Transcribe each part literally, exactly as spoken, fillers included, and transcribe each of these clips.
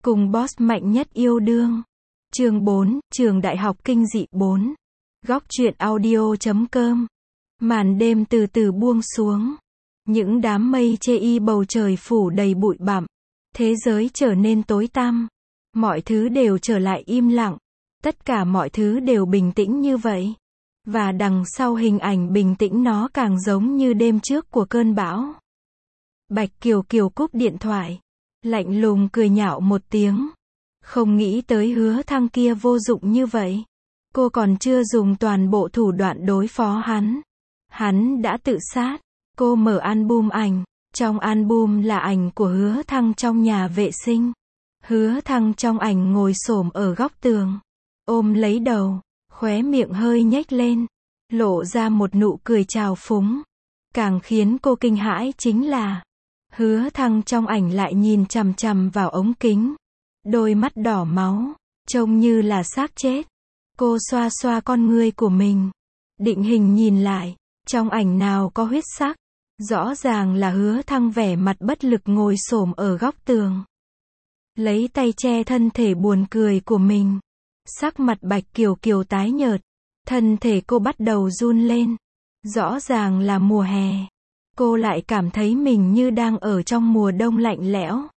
Cùng boss mạnh nhất yêu đương. Chương bốn, Trường Đại học Kinh dị bốn. Góc truyện audio chấm com. Màn đêm từ từ buông xuống. Những đám mây chê y bầu trời phủ đầy bụi bặm. Thế giới trở nên tối tăm. Mọi thứ đều trở lại im lặng. Tất cả mọi thứ đều bình tĩnh như vậy. Và đằng sau hình ảnh bình tĩnh nó càng giống như đêm trước của cơn bão. Bạch Kiều Kiều cúp điện thoại. Lạnh lùng cười nhạo một tiếng. Không nghĩ tới Hứa Thăng kia vô dụng như vậy. Cô còn chưa dùng toàn bộ thủ đoạn đối phó hắn. Hắn đã tự sát. Cô mở album ảnh. Trong album là ảnh của Hứa Thăng trong nhà vệ sinh. Hứa Thăng trong ảnh ngồi xổm ở góc tường. Ôm lấy đầu. Khóe miệng hơi nhếch lên. Lộ ra một nụ cười trào phúng. Càng khiến cô kinh hãi chính là Hứa Thăng trong ảnh lại nhìn chằm chằm vào ống kính. Đôi mắt đỏ máu. Trông như là xác chết. Cô xoa xoa con ngươi của mình. Định hình nhìn lại. Trong ảnh nào có huyết sắc. Rõ ràng là Hứa Thăng vẻ mặt bất lực ngồi xổm ở góc tường. Lấy tay che thân thể buồn cười của mình. Sắc mặt Bạch Kiều Kiều tái nhợt. Thân thể cô bắt đầu run lên. Rõ ràng là mùa hè. Cô lại cảm thấy mình như đang ở trong mùa đông lạnh lẽo.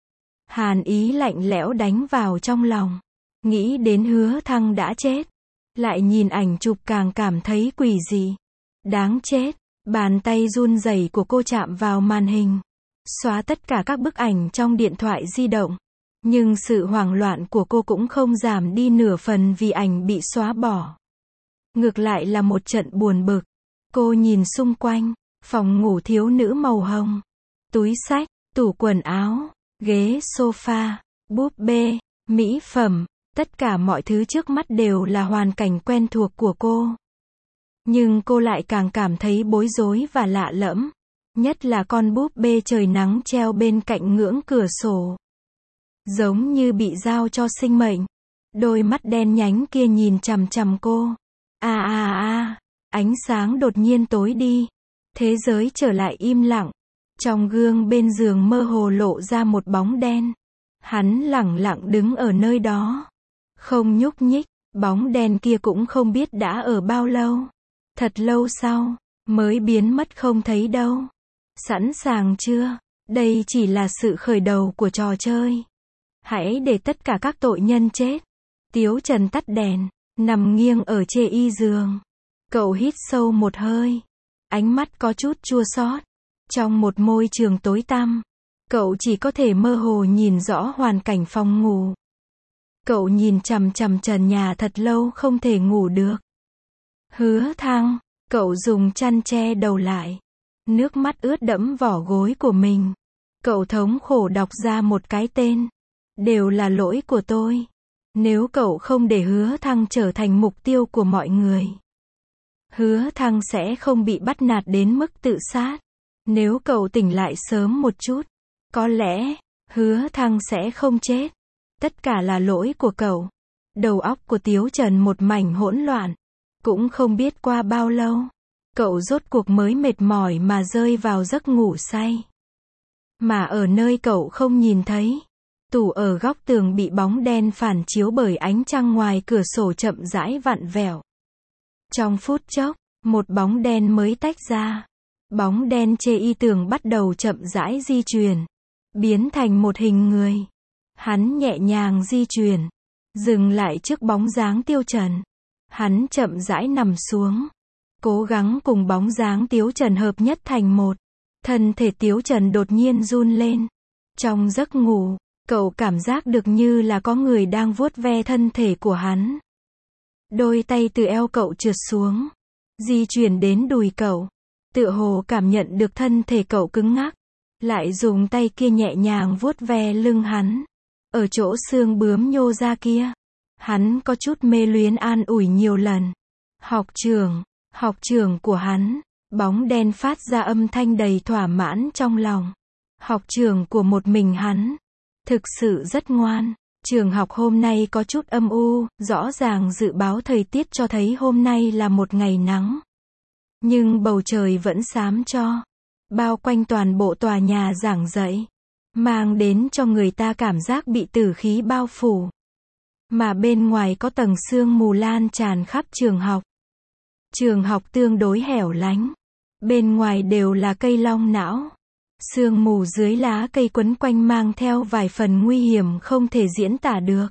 Hàn ý lạnh lẽo đánh vào trong lòng. Nghĩ đến Hứa Thăng đã chết. Lại nhìn ảnh chụp càng cảm thấy quỷ dị. Đáng chết. Bàn tay run rẩy của cô chạm vào màn hình. Xóa tất cả các bức ảnh trong điện thoại di động. Nhưng sự hoảng loạn của cô cũng không giảm đi nửa phần vì ảnh bị xóa bỏ. Ngược lại là một trận buồn bực. Cô nhìn xung quanh. Phòng ngủ thiếu nữ màu hồng. Túi xách, tủ quần áo, ghế sofa, búp bê, mỹ phẩm. Tất cả mọi thứ trước mắt đều là hoàn cảnh quen thuộc của cô. Nhưng cô lại càng cảm thấy bối rối và lạ lẫm. Nhất là con búp bê trời nắng treo bên cạnh ngưỡng cửa sổ. Giống như bị giao cho sinh mệnh. Đôi mắt đen nhánh kia nhìn chằm chằm cô. À à à, ánh sáng đột nhiên tối đi. Thế giới trở lại im lặng. Trong gương bên giường mơ hồ lộ ra một bóng đen. Hắn lẳng lặng đứng ở nơi đó. Không nhúc nhích. Bóng đen kia cũng không biết đã ở bao lâu. Thật lâu sau, mới biến mất không thấy đâu. Sẵn sàng chưa? Đây chỉ là sự khởi đầu của trò chơi. Hãy để tất cả các tội nhân chết. Tiếu Trần tắt đèn, nằm nghiêng ở chê y giường. Cậu hít sâu một hơi. Ánh mắt có chút chua xót. Trong một môi trường tối tăm, cậu chỉ có thể mơ hồ nhìn rõ hoàn cảnh phòng ngủ. Cậu nhìn chằm chằm trần nhà thật lâu không thể ngủ được. Hứa Thăng, cậu dùng chăn che đầu lại. Nước mắt ướt đẫm vỏ gối của mình. Cậu thống khổ đọc ra một cái tên. Đều là lỗi của tôi. Nếu cậu không để Hứa Thăng trở thành mục tiêu của mọi người, Hứa Thăng sẽ không bị bắt nạt đến mức tự sát. Nếu cậu tỉnh lại sớm một chút, có lẽ Hứa Thăng sẽ không chết. Tất cả là lỗi của cậu. Đầu óc của Tiếu Trần một mảnh hỗn loạn. Cũng không biết qua bao lâu, cậu rốt cuộc mới mệt mỏi mà rơi vào giấc ngủ say. Mà ở nơi cậu không nhìn thấy, tủ ở góc tường bị bóng đen phản chiếu bởi ánh trăng ngoài cửa sổ chậm rãi vặn vẹo. Trong phút chốc, một bóng đen mới tách ra. Bóng đen chê y tường bắt đầu chậm rãi di chuyển. Biến thành một hình người. Hắn nhẹ nhàng di chuyển. Dừng lại trước bóng dáng Tiêu Trần. Hắn chậm rãi nằm xuống. Cố gắng cùng bóng dáng Tiếu Trần hợp nhất thành một. Thân thể Tiếu Trần đột nhiên run lên. Trong giấc ngủ, cậu cảm giác được như là có người đang vuốt ve thân thể của hắn. Đôi tay từ eo cậu trượt xuống. Di chuyển đến đùi cậu. Tựa hồ cảm nhận được thân thể cậu cứng ngắc. Lại dùng tay kia nhẹ nhàng vuốt ve lưng hắn. Ở chỗ xương bướm nhô ra kia. Hắn có chút mê luyến an ủi nhiều lần. Học trưởng, học trưởng của hắn. Bóng đen phát ra âm thanh đầy thỏa mãn trong lòng. Học trưởng của một mình hắn. Thực sự rất ngoan. Trường học hôm nay có chút âm u, rõ ràng dự báo thời tiết cho thấy hôm nay là một ngày nắng. Nhưng bầu trời vẫn xám cho. Bao quanh toàn bộ tòa nhà giảng dạy. mang đến cho người ta cảm giác bị tử khí bao phủ. Mà bên ngoài có tầng sương mù lan tràn khắp trường học. Trường học tương đối hẻo lánh. Bên ngoài đều là cây long não. Sương mù dưới lá cây quấn quanh mang theo vài phần nguy hiểm không thể diễn tả được.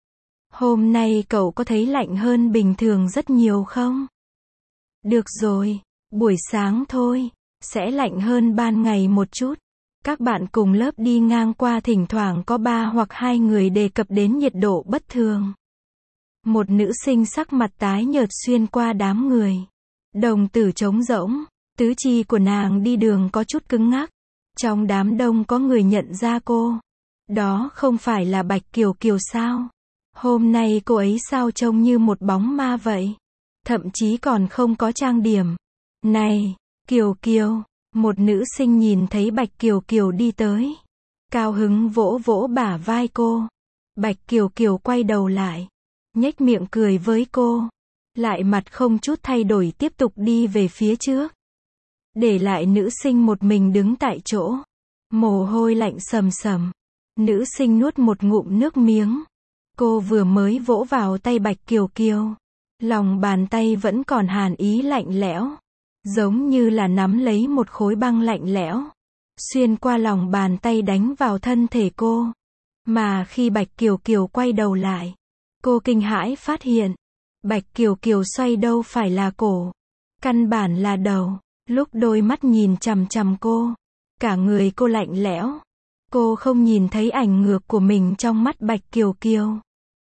Hôm nay cậu có thấy lạnh hơn bình thường rất nhiều không? Được rồi, buổi sáng thôi, sẽ lạnh hơn ban ngày một chút. Các bạn cùng lớp đi ngang qua thỉnh thoảng có ba hoặc hai người đề cập đến nhiệt độ bất thường. Một nữ sinh sắc mặt tái nhợt xuyên qua đám người. Đồng tử trống rỗng, tứ chi của nàng đi đường có chút cứng ngắc. Trong đám đông có người nhận ra cô. Đó không phải là Bạch Kiều Kiều sao? Hôm nay cô ấy sao trông như một bóng ma vậy? Thậm chí còn không có trang điểm. Này, Kiều Kiều, một nữ sinh nhìn thấy Bạch Kiều Kiều đi tới. Cao hứng vỗ vỗ bả vai cô. Bạch Kiều Kiều quay đầu lại. Nhếch miệng cười với cô. Lại mặt không chút thay đổi tiếp tục đi về phía trước. Để lại nữ sinh một mình đứng tại chỗ. Mồ hôi lạnh sầm sầm. Nữ sinh nuốt một ngụm nước miếng. Cô vừa mới vỗ vào tay Bạch Kiều Kiều. Lòng bàn tay vẫn còn hàn ý lạnh lẽo. Giống như là nắm lấy một khối băng lạnh lẽo. Xuyên qua lòng bàn tay đánh vào thân thể cô. Mà khi Bạch Kiều Kiều quay đầu lại. Cô kinh hãi phát hiện. Bạch Kiều Kiều xoay đâu phải là cổ. Căn bản là đầu. Lúc đôi mắt nhìn chằm chằm cô. Cả người cô lạnh lẽo. Cô không nhìn thấy ảnh ngược của mình trong mắt Bạch Kiều Kiều.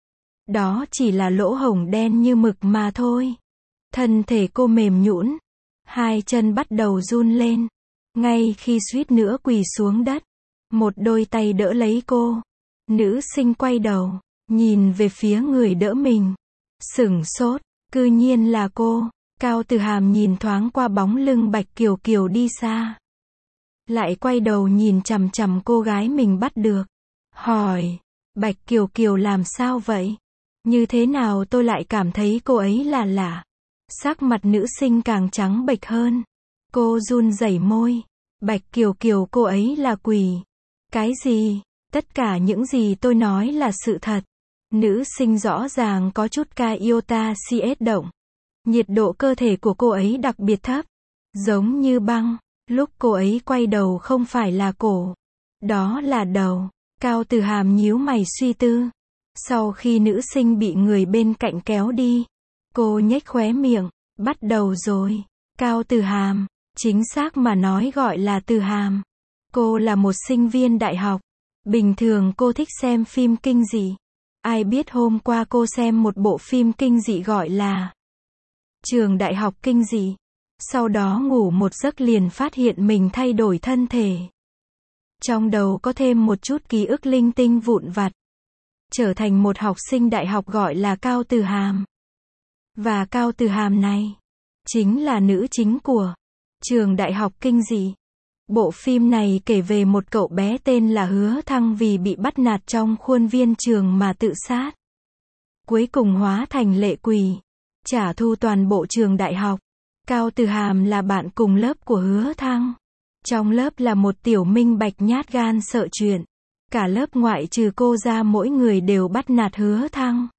Đó chỉ là lỗ hổng đen như mực mà thôi. Thân thể cô mềm nhũn. Hai chân bắt đầu run lên. Ngay khi suýt nữa quỳ xuống đất. Một đôi tay đỡ lấy cô. Nữ sinh quay đầu. Nhìn về phía người đỡ mình. Sửng sốt. Cư nhiên là cô. Cao Từ Hàm nhìn thoáng qua bóng lưng Bạch Kiều Kiều đi xa. Lại quay đầu nhìn chằm chằm cô gái mình bắt được. Hỏi. Bạch Kiều Kiều làm sao vậy? Như thế nào tôi lại cảm thấy cô ấy là lạ? Sắc mặt nữ sinh càng trắng bệch hơn. Cô run rẩy môi. Bạch Kiều Kiều, cô ấy là quỷ. Cái gì? Tất cả những gì tôi nói là sự thật. Nữ sinh rõ ràng có chút ca iota cs động. Nhiệt độ cơ thể của cô ấy đặc biệt thấp. Giống như băng. Lúc cô ấy quay đầu không phải là cổ. Đó là đầu. Cao Từ Hàm nhíu mày suy tư. Sau khi nữ sinh bị người bên cạnh kéo đi. Cô nhếch khóe miệng. Bắt đầu rồi. Cao Từ Hàm. Chính xác mà nói gọi là Từ Hàm. Cô là một sinh viên đại học. Bình thường cô thích xem phim kinh dị. Ai biết hôm qua cô xem một bộ phim kinh dị gọi là Trường Đại học Kinh dị. Sau đó ngủ một giấc liền phát hiện mình thay đổi thân thể. Trong đầu có thêm một chút ký ức linh tinh vụn vặt. Trở thành một học sinh đại học gọi là Cao Từ Hàm. Và Cao Từ Hàm này chính là nữ chính của Trường Đại học Kinh dị. Bộ phim này kể về một cậu bé tên là Hứa Thăng vì bị bắt nạt trong khuôn viên trường mà tự sát. Cuối cùng hóa thành lệ quỷ. Trả thù toàn bộ trường đại học. Cao Từ Hàm là bạn cùng lớp của Hứa Thăng. Trong lớp là một tiểu minh bạch nhát gan sợ chuyện. Cả lớp ngoại trừ cô ra mỗi người đều bắt nạt Hứa Thăng.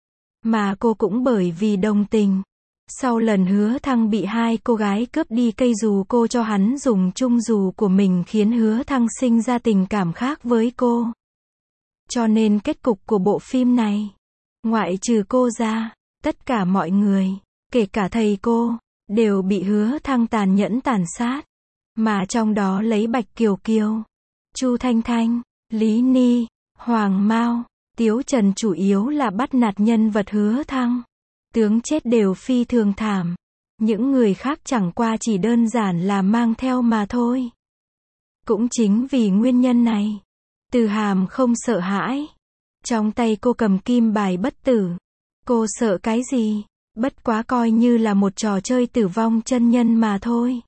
Mà cô cũng bởi vì đồng tình. Sau lần Hứa Thăng bị hai cô gái cướp đi cây dù, cô cho hắn dùng chung dù của mình khiến Hứa Thăng sinh ra tình cảm khác với cô. Cho nên kết cục của bộ phim này, ngoại trừ cô ra, tất cả mọi người, kể cả thầy cô, đều bị Hứa Thăng tàn nhẫn tàn sát. Mà trong đó lấy Bạch Kiều Kiều, Chu Thanh Thanh, Lý Ni, Hoàng Mao, Tiếu Trần chủ yếu là bắt nạt nhân vật Hứa Thăng. Tướng chết đều phi thường thảm. Những người khác chẳng qua chỉ đơn giản là mang theo mà thôi. Cũng chính vì nguyên nhân này, Từ Hàm không sợ hãi. Trong tay cô cầm kim bài bất tử. Cô sợ cái gì? Bất quá coi như là một trò chơi tử vong chân nhân mà thôi.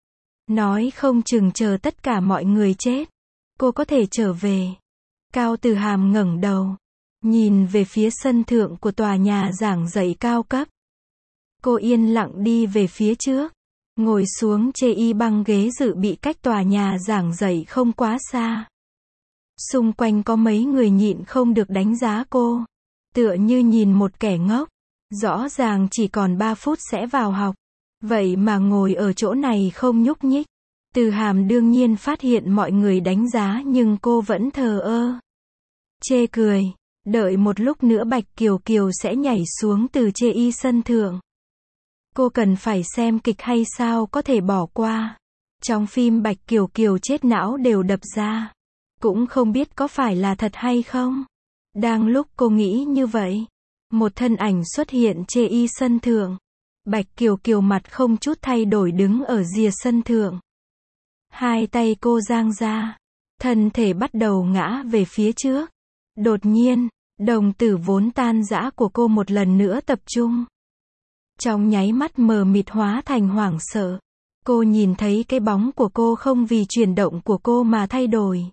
Nói không chừng chờ tất cả mọi người chết, cô có thể trở về. Cao Từ Hàm ngẩng đầu, nhìn về phía sân thượng của tòa nhà giảng dạy cao cấp. Cô yên lặng đi về phía trước, ngồi xuống chê y băng ghế dự bị cách tòa nhà giảng dạy không quá xa. Xung quanh có mấy người nhịn không được đánh giá cô. Tựa như nhìn một kẻ ngốc. Rõ ràng chỉ còn ba phút sẽ vào học. Vậy mà ngồi ở chỗ này không nhúc nhích. Từ Hàm đương nhiên phát hiện mọi người đánh giá nhưng cô vẫn thờ ơ. Chê cười. Đợi một lúc nữa Bạch Kiều Kiều sẽ nhảy xuống từ chê y sân thượng. Cô cần phải xem kịch hay sao có thể bỏ qua. Trong phim Bạch Kiều Kiều chết não đều đập ra. Cũng không biết có phải là thật hay không. Đang lúc cô nghĩ như vậy, một thân ảnh xuất hiện chê y sân thượng. Bạch Kiều Kiều mặt không chút thay đổi đứng ở rìa sân thượng. Hai tay cô dang ra. Thân thể bắt đầu ngã về phía trước. Đột nhiên, đồng tử vốn tan rã của cô một lần nữa tập trung. Trong nháy mắt mờ mịt hóa thành hoảng sợ. Cô nhìn thấy cái bóng của cô không vì chuyển động của cô mà thay đổi.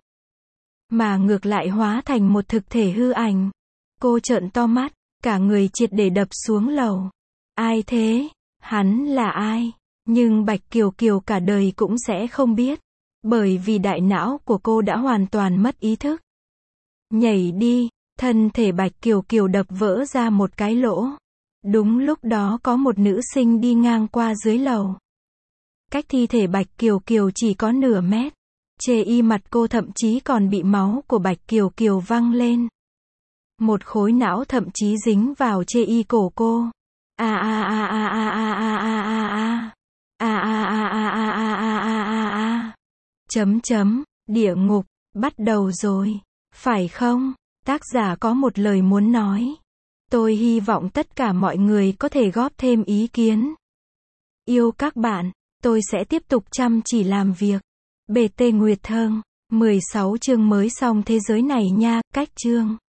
Mà ngược lại hóa thành một thực thể hư ảnh. Cô trợn to mắt, cả người triệt để đập xuống lầu. Ai thế? Hắn là ai? Nhưng Bạch Kiều Kiều cả đời cũng sẽ không biết. Bởi vì đại não của cô đã hoàn toàn mất ý thức. Nhảy đi, thân thể Bạch Kiều Kiều đập vỡ ra một cái lỗ. Đúng lúc đó có một nữ sinh đi ngang qua dưới lầu. Cách thi thể Bạch Kiều Kiều chỉ có nửa mét. Chê y mặt cô thậm chí còn bị máu của Bạch Kiều Kiều văng lên. Một khối não thậm chí dính vào chê y cổ cô. A a a a a a a a a a. A a a a a a a a a a. Chấm chấm, địa ngục, bắt đầu rồi. Phải không? Tác giả có một lời muốn nói. Tôi hy vọng tất cả mọi người có thể góp thêm ý kiến. Yêu các bạn, tôi sẽ tiếp tục chăm chỉ làm việc. bê tê Nguyệt Thơm, mười sáu chương mới xong thế giới này nha, cách chương.